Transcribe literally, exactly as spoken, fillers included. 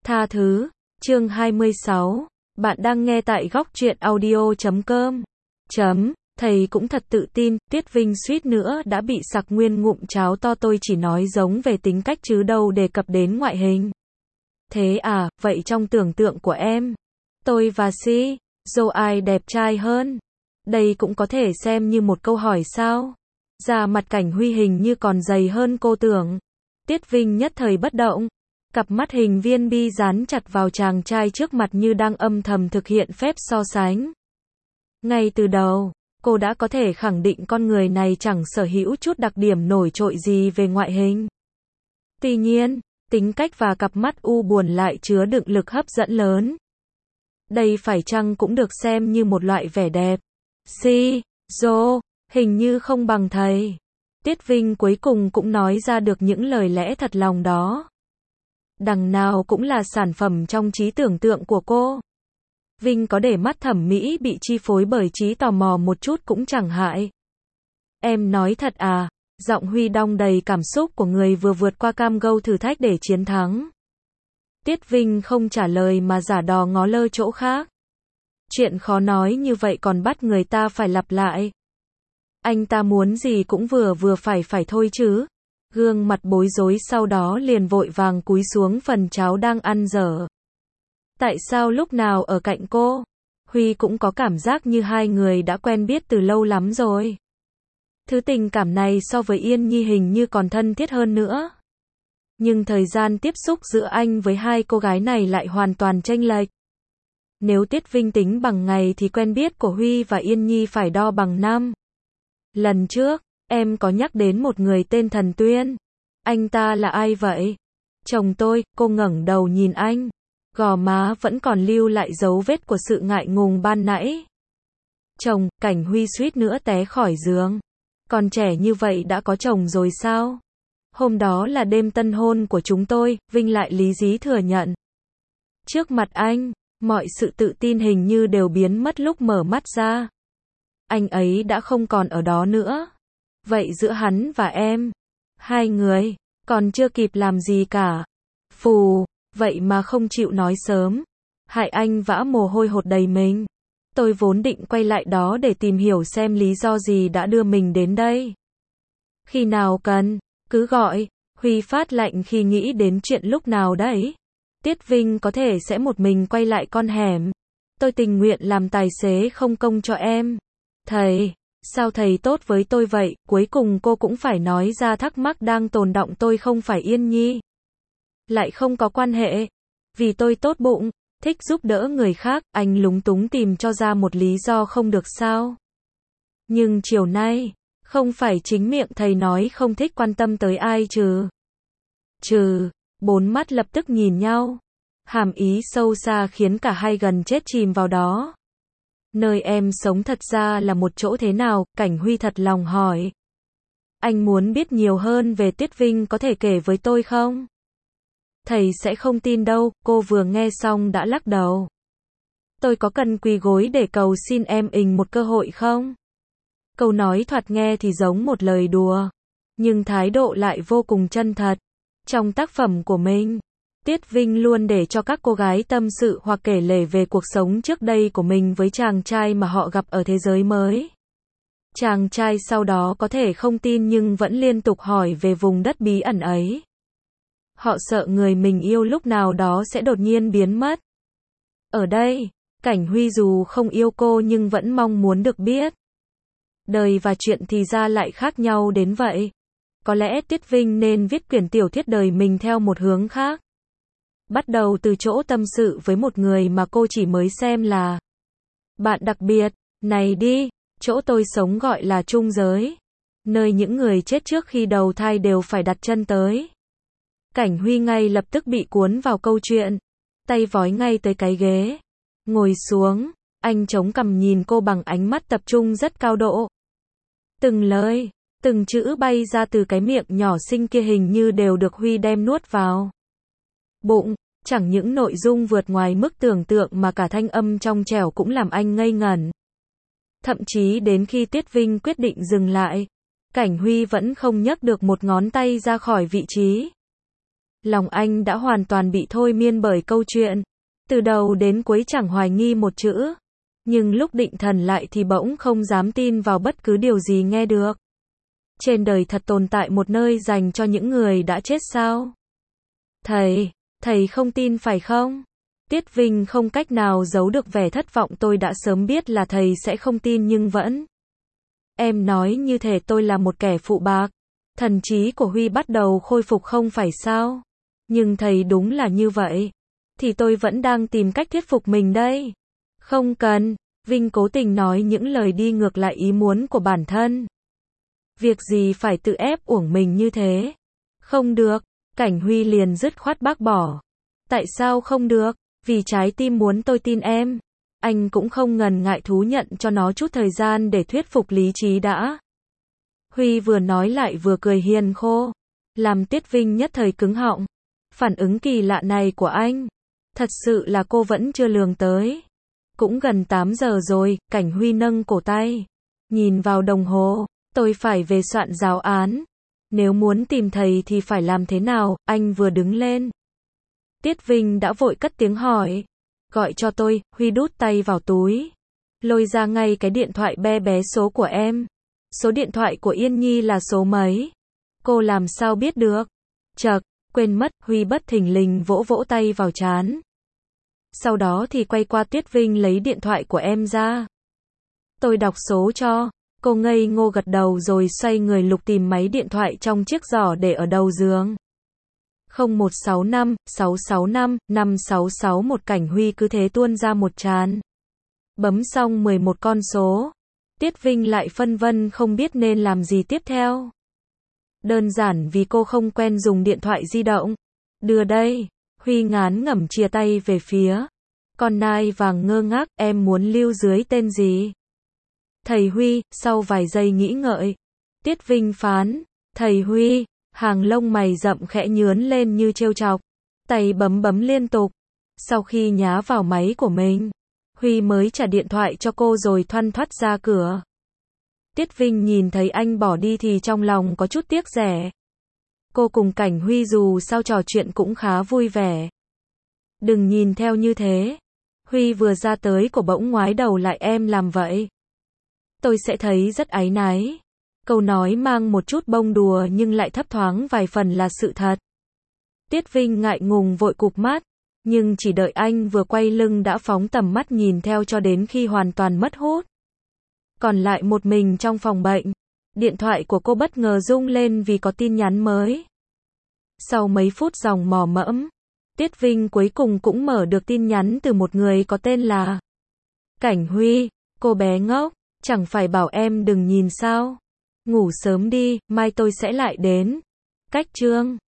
Tha thứ, chương hai mươi sáu, bạn đang nghe tại góc truyện audio chấm com. Chấm, thầy cũng thật tự tin, Tiết Vinh suýt nữa đã bị sặc nguyên ngụm cháo to, tôi chỉ nói giống về tính cách chứ đâu đề cập đến ngoại hình. Thế à, vậy trong tưởng tượng của em, tôi và Si, dô ai đẹp trai hơn? Đây cũng có thể xem như một câu hỏi sao? Da mặt Cảnh Huy hình như còn dày hơn cô tưởng. Tiết Vinh nhất thời bất động. Cặp mắt hình viên bi dán chặt vào chàng trai trước mặt như đang âm thầm thực hiện phép so sánh. Ngay từ đầu, cô đã có thể khẳng định con người này chẳng sở hữu chút đặc điểm nổi trội gì về ngoại hình. Tuy nhiên, tính cách và cặp mắt u buồn lại chứa đựng lực hấp dẫn lớn. Đây phải chăng cũng được xem như một loại vẻ đẹp? Si, dô, hình như không bằng thầy. Tiết Vinh cuối cùng cũng nói ra được những lời lẽ thật lòng đó. Đằng nào cũng là sản phẩm trong trí tưởng tượng của cô. Vinh có để mắt thẩm mỹ bị chi phối bởi trí tò mò một chút cũng chẳng hại. Em nói thật à? Giọng Huy đong đầy cảm xúc của người vừa vượt qua cam go thử thách để chiến thắng. Tiết Vinh không trả lời mà giả đò ngó lơ chỗ khác. Chuyện khó nói như vậy còn bắt người ta phải lặp lại. Anh ta muốn gì cũng vừa vừa phải phải thôi chứ. Gương mặt bối rối sau đó liền vội vàng cúi xuống phần cháo đang ăn dở. Tại sao lúc nào ở cạnh cô, Huy cũng có cảm giác như hai người đã quen biết từ lâu lắm rồi. Thứ tình cảm này so với Yên Nhi hình như còn thân thiết hơn nữa. Nhưng thời gian tiếp xúc giữa anh với hai cô gái này lại hoàn toàn chênh lệch. Nếu Tiết Vinh tính bằng ngày thì quen biết của Huy và Yên Nhi phải đo bằng năm. Lần trước, em có nhắc đến một người tên Thần Tuyên. Anh ta là ai vậy? Chồng tôi. Cô ngẩng đầu nhìn anh. Gò má vẫn còn lưu lại dấu vết của sự ngại ngùng ban nãy. Chồng, Cảnh Huy suýt nữa té khỏi giường. Còn trẻ như vậy đã có chồng rồi sao? Hôm đó là đêm tân hôn của chúng tôi, Vinh lại lý dí thừa nhận. Trước mặt anh, mọi sự tự tin hình như đều biến mất lúc mở mắt ra. Anh ấy đã không còn ở đó nữa. Vậy giữa hắn và em, hai người, còn chưa kịp làm gì cả. Phù, vậy mà không chịu nói sớm. Hại anh vã mồ hôi hột đầy mình. Tôi vốn định quay lại đó để tìm hiểu xem lý do gì đã đưa mình đến đây. Khi nào cần, cứ gọi. Huy phát lạnh khi nghĩ đến chuyện lúc nào đấy. Tiết Vinh có thể sẽ một mình quay lại con hẻm. Tôi tình nguyện làm tài xế không công cho em. Thầy, sao thầy tốt với tôi vậy? Cuối cùng cô cũng phải nói ra thắc mắc đang tồn đọng. Tôi không phải Yên Nhi. Lại không có quan hệ. Vì tôi tốt bụng, thích giúp đỡ người khác. Anh lúng túng tìm cho ra một lý do không được sao? Nhưng chiều nay, không phải chính miệng thầy nói không thích quan tâm tới ai chứ? Trừ, bốn mắt lập tức nhìn nhau. Hàm ý sâu xa khiến cả hai gần chết chìm vào đó. Nơi em sống thật ra là một chỗ thế nào? Cảnh Huy thật lòng hỏi. Anh muốn biết nhiều hơn về Tiết Vinh, có thể kể với tôi không? Thầy sẽ không tin đâu. Cô vừa nghe xong đã lắc đầu. Tôi có cần quỳ gối để cầu xin em ình một cơ hội không? Câu nói thoạt nghe thì giống một lời đùa, nhưng thái độ lại vô cùng chân thật. Trong tác phẩm của mình, Tiết Vinh luôn để cho các cô gái tâm sự hoặc kể lể về cuộc sống trước đây của mình với chàng trai mà họ gặp ở thế giới mới. Chàng trai sau đó có thể không tin nhưng vẫn liên tục hỏi về vùng đất bí ẩn ấy. Họ sợ người mình yêu lúc nào đó sẽ đột nhiên biến mất. Ở đây, Cảnh Huy dù không yêu cô nhưng vẫn mong muốn được biết. Đời và chuyện thì ra lại khác nhau đến vậy. Có lẽ Tiết Vinh nên viết quyển tiểu thuyết đời mình theo một hướng khác. Bắt đầu từ chỗ tâm sự với một người mà cô chỉ mới xem là bạn đặc biệt. Này đi, chỗ tôi sống gọi là trung giới. Nơi những người chết trước khi đầu thai đều phải đặt chân tới. Cảnh Huy ngay lập tức bị cuốn vào câu chuyện. Tay vói ngay tới cái ghế. Ngồi xuống, anh chống cằm nhìn cô bằng ánh mắt tập trung rất cao độ. Từng lời, từng chữ bay ra từ cái miệng nhỏ xinh kia hình như đều được Huy đem nuốt vào bụng. Chẳng những nội dung vượt ngoài mức tưởng tượng mà cả thanh âm trong trẻo cũng làm anh ngây ngẩn. Thậm chí đến khi Tiết Vinh quyết định dừng lại, Cảnh Huy vẫn không nhấc được một ngón tay ra khỏi vị trí. Lòng anh đã hoàn toàn bị thôi miên bởi câu chuyện. Từ đầu đến cuối chẳng hoài nghi một chữ. Nhưng lúc định thần lại thì bỗng không dám tin vào bất cứ điều gì nghe được. Trên đời thật tồn tại một nơi dành cho những người đã chết sao? Thầy, thầy không tin phải không? Tiết Vinh không cách nào giấu được vẻ thất vọng, tôi đã sớm biết là thầy sẽ không tin nhưng vẫn. Em nói như thể tôi là một kẻ phụ bạc. Thần trí của Huy bắt đầu khôi phục không phải sao? Nhưng thầy đúng là như vậy. Thì tôi vẫn đang tìm cách thuyết phục mình đây. Không cần, Vinh cố tình nói những lời đi ngược lại ý muốn của bản thân. Việc gì phải tự ép uổng mình như thế? Không được, Cảnh Huy liền dứt khoát bác bỏ. Tại sao không được? Vì trái tim muốn tôi tin em. Anh cũng không ngần ngại thú nhận cho nó chút thời gian để thuyết phục lý trí đã. Huy vừa nói lại vừa cười hiền khô, làm Tiết Vinh nhất thời cứng họng. Phản ứng kỳ lạ này của anh, thật sự là cô vẫn chưa lường tới. Cũng gần tám giờ rồi, Cảnh Huy nâng cổ tay, nhìn vào đồng hồ, tôi phải về soạn giáo án. Nếu muốn tìm thầy thì phải làm thế nào? Anh vừa đứng lên. Tiết Vinh đã vội cất tiếng hỏi. Gọi cho tôi, Huy đút tay vào túi. Lôi ra ngay cái điện thoại be bé số của em. Số điện thoại của Yên Nhi là số mấy? Cô làm sao biết được? Chậc, quên mất, Huy bất thình lình vỗ vỗ tay vào trán. Sau đó thì quay qua Tiết Vinh lấy điện thoại của em ra. Tôi đọc số cho. Cô ngây ngô gật đầu rồi xoay người lục tìm máy điện thoại trong chiếc giỏ để ở đầu giường. không một sáu năm, sáu sáu năm, năm sáu sáu một. Cảnh Huy cứ thế tuôn ra một tràn. Bấm xong mười một con số. Tiết Vinh lại phân vân không biết nên làm gì tiếp theo. Đơn giản vì cô không quen dùng điện thoại di động. Đưa đây. Huy ngán ngẩm chìa tay về phía. Con nai vàng ngơ ngác, em muốn lưu dưới tên gì? Thầy Huy, sau vài giây nghĩ ngợi. Tiết Vinh phán. Thầy Huy. Hàng lông mày rậm khẽ nhướn lên như trêu chọc. Tay bấm bấm liên tục. Sau khi nhá vào máy của mình, Huy mới trả điện thoại cho cô rồi thoăn thoắt ra cửa. Tiết Vinh nhìn thấy anh bỏ đi thì trong lòng có chút tiếc rẻ. Cô cùng Cảnh Huy dù sao trò chuyện cũng khá vui vẻ. Đừng nhìn theo như thế. Huy vừa ra tới cổ bỗng ngoái đầu lại, em làm vậy. Tôi sẽ thấy rất áy náy. Câu nói mang một chút bông đùa nhưng lại thấp thoáng vài phần là sự thật. Tiết Vinh ngại ngùng vội cụp mắt, nhưng chỉ đợi anh vừa quay lưng đã phóng tầm mắt nhìn theo cho đến khi hoàn toàn mất hút. Còn lại một mình trong phòng bệnh, điện thoại của cô bất ngờ rung lên vì có tin nhắn mới. Sau mấy phút dòng mò mẫm, Tiết Vinh cuối cùng cũng mở được tin nhắn từ một người có tên là Cảnh Huy. Cô bé ngốc, chẳng phải bảo em đừng nhìn sao? Ngủ sớm đi, mai tôi sẽ lại đến. Cách chương